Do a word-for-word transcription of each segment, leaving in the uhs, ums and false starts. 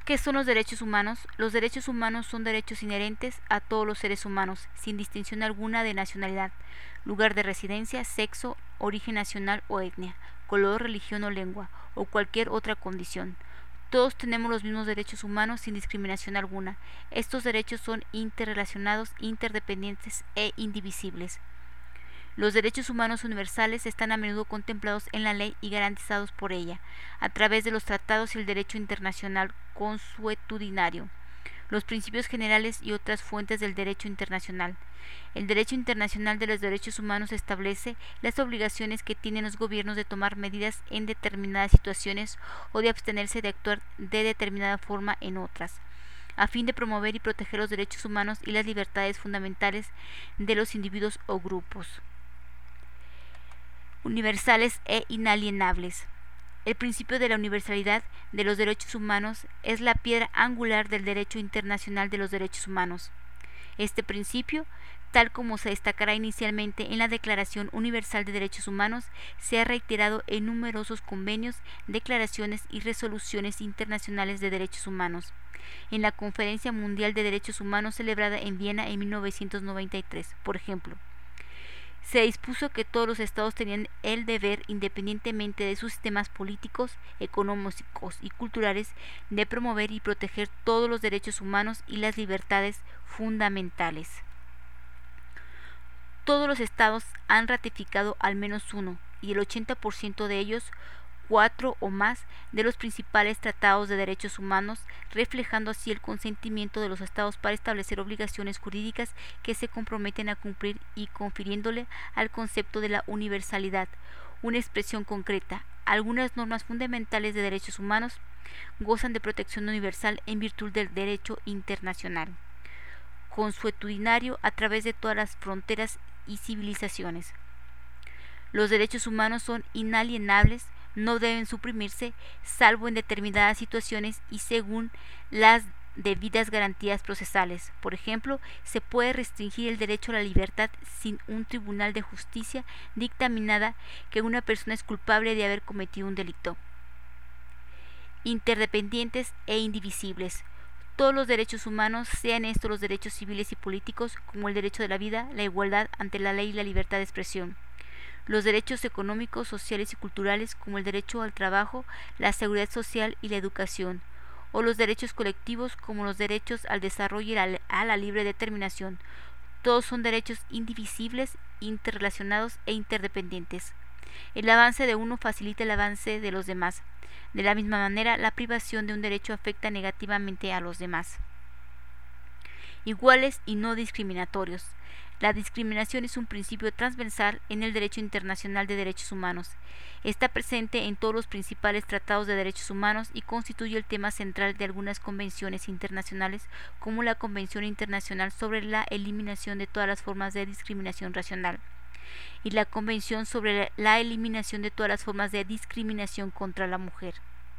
¿Qué son los derechos humanos? Los derechos humanos son derechos inherentes a todos los seres humanos, sin distinción alguna de nacionalidad, lugar de residencia, sexo, origen nacional o etnia, color, religión o lengua, o cualquier otra condición. Todos tenemos los mismos derechos humanos sin discriminación alguna. Estos derechos son interrelacionados, interdependientes e indivisibles. Los derechos humanos universales están a menudo contemplados en la ley y garantizados por ella, a través de los tratados y el derecho internacional consuetudinario, los principios generales y otras fuentes del derecho internacional. El derecho internacional de los derechos humanos establece las obligaciones que tienen los gobiernos de tomar medidas en determinadas situaciones o de abstenerse de actuar de determinada forma en otras, a fin de promover y proteger los derechos humanos y las libertades fundamentales de los individuos o grupos. Universales e inalienables. El principio de la universalidad de los derechos humanos es la piedra angular del derecho internacional de los derechos humanos. Este principio, tal como se destacará inicialmente en la Declaración Universal de Derechos Humanos, se ha reiterado en numerosos convenios, declaraciones y resoluciones internacionales de derechos humanos. En la Conferencia Mundial de Derechos Humanos celebrada en Viena en mil novecientos noventa y tres, por ejemplo, se dispuso que todos los estados tenían el deber, independientemente de sus sistemas políticos, económicos y culturales, de promover y proteger todos los derechos humanos y las libertades fundamentales. Todos los estados han ratificado al menos uno, y el ochenta por ciento de ellos, cuatro o más, de los principales tratados de derechos humanos, reflejando así el consentimiento de los estados para establecer obligaciones jurídicas que se comprometen a cumplir y confiriéndole al concepto de la universalidad una expresión concreta. Algunas normas fundamentales de derechos humanos gozan de protección universal en virtud del derecho internacional consuetudinario a través de todas las fronteras y civilizaciones. Los derechos humanos son inalienables, no deben suprimirse, salvo en determinadas situaciones y según las debidas garantías procesales. Por ejemplo, se puede restringir el derecho a la libertad sin un tribunal de justicia dictaminada que una persona es culpable de haber cometido un delito. Interdependientes e indivisibles. Todos los derechos humanos, sean estos los derechos civiles y políticos, como el derecho de la vida, la igualdad ante la ley y la libertad de expresión. Los derechos económicos, sociales y culturales, como el derecho al trabajo, la seguridad social y la educación, o los derechos colectivos, como los derechos al desarrollo y a la libre determinación. Todos son derechos indivisibles, interrelacionados e interdependientes. El avance de uno facilita el avance de los demás. De la misma manera, la privación de un derecho afecta negativamente a los demás. Iguales y no discriminatorios. La discriminación es un principio transversal en el derecho internacional de derechos humanos. Está presente en todos los principales tratados de derechos humanos y constituye el tema central de algunas convenciones internacionales, como la Convención Internacional sobre la Eliminación de todas las formas de discriminación racial y la Convención sobre la Eliminación de todas las formas de discriminación contra la mujer.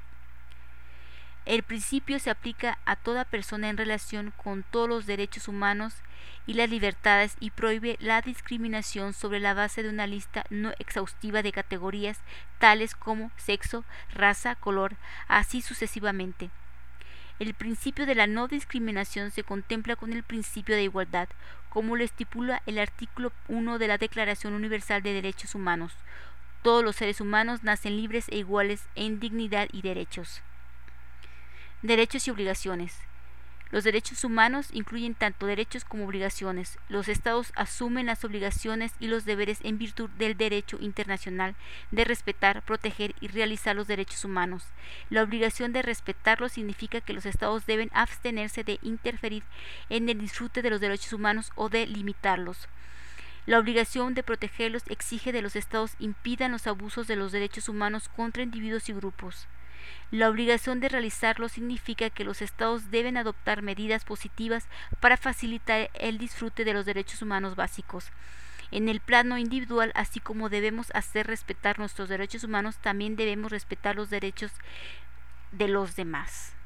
El principio se aplica a toda persona en relación con todos los derechos humanos y las libertades y prohíbe la discriminación sobre la base de una lista no exhaustiva de categorías tales como sexo, raza, color, así sucesivamente. El principio de la no discriminación se contempla con el principio de igualdad, como lo estipula el artículo uno de la Declaración Universal de Derechos Humanos. Todos los seres humanos nacen libres e iguales en dignidad y derechos. Derechos y obligaciones. Los derechos humanos incluyen tanto derechos como obligaciones. Los estados asumen las obligaciones y los deberes en virtud del derecho internacional de respetar, proteger y realizar los derechos humanos. La obligación de respetarlos significa que los estados deben abstenerse de interferir en el disfrute de los derechos humanos o de limitarlos. La obligación de protegerlos exige de los estados impidan los abusos de los derechos humanos contra individuos y grupos. La obligación de realizarlo significa que los estados deben adoptar medidas positivas para facilitar el disfrute de los derechos humanos básicos. En el plano individual, así como debemos hacer respetar nuestros derechos humanos, también debemos respetar los derechos de los demás.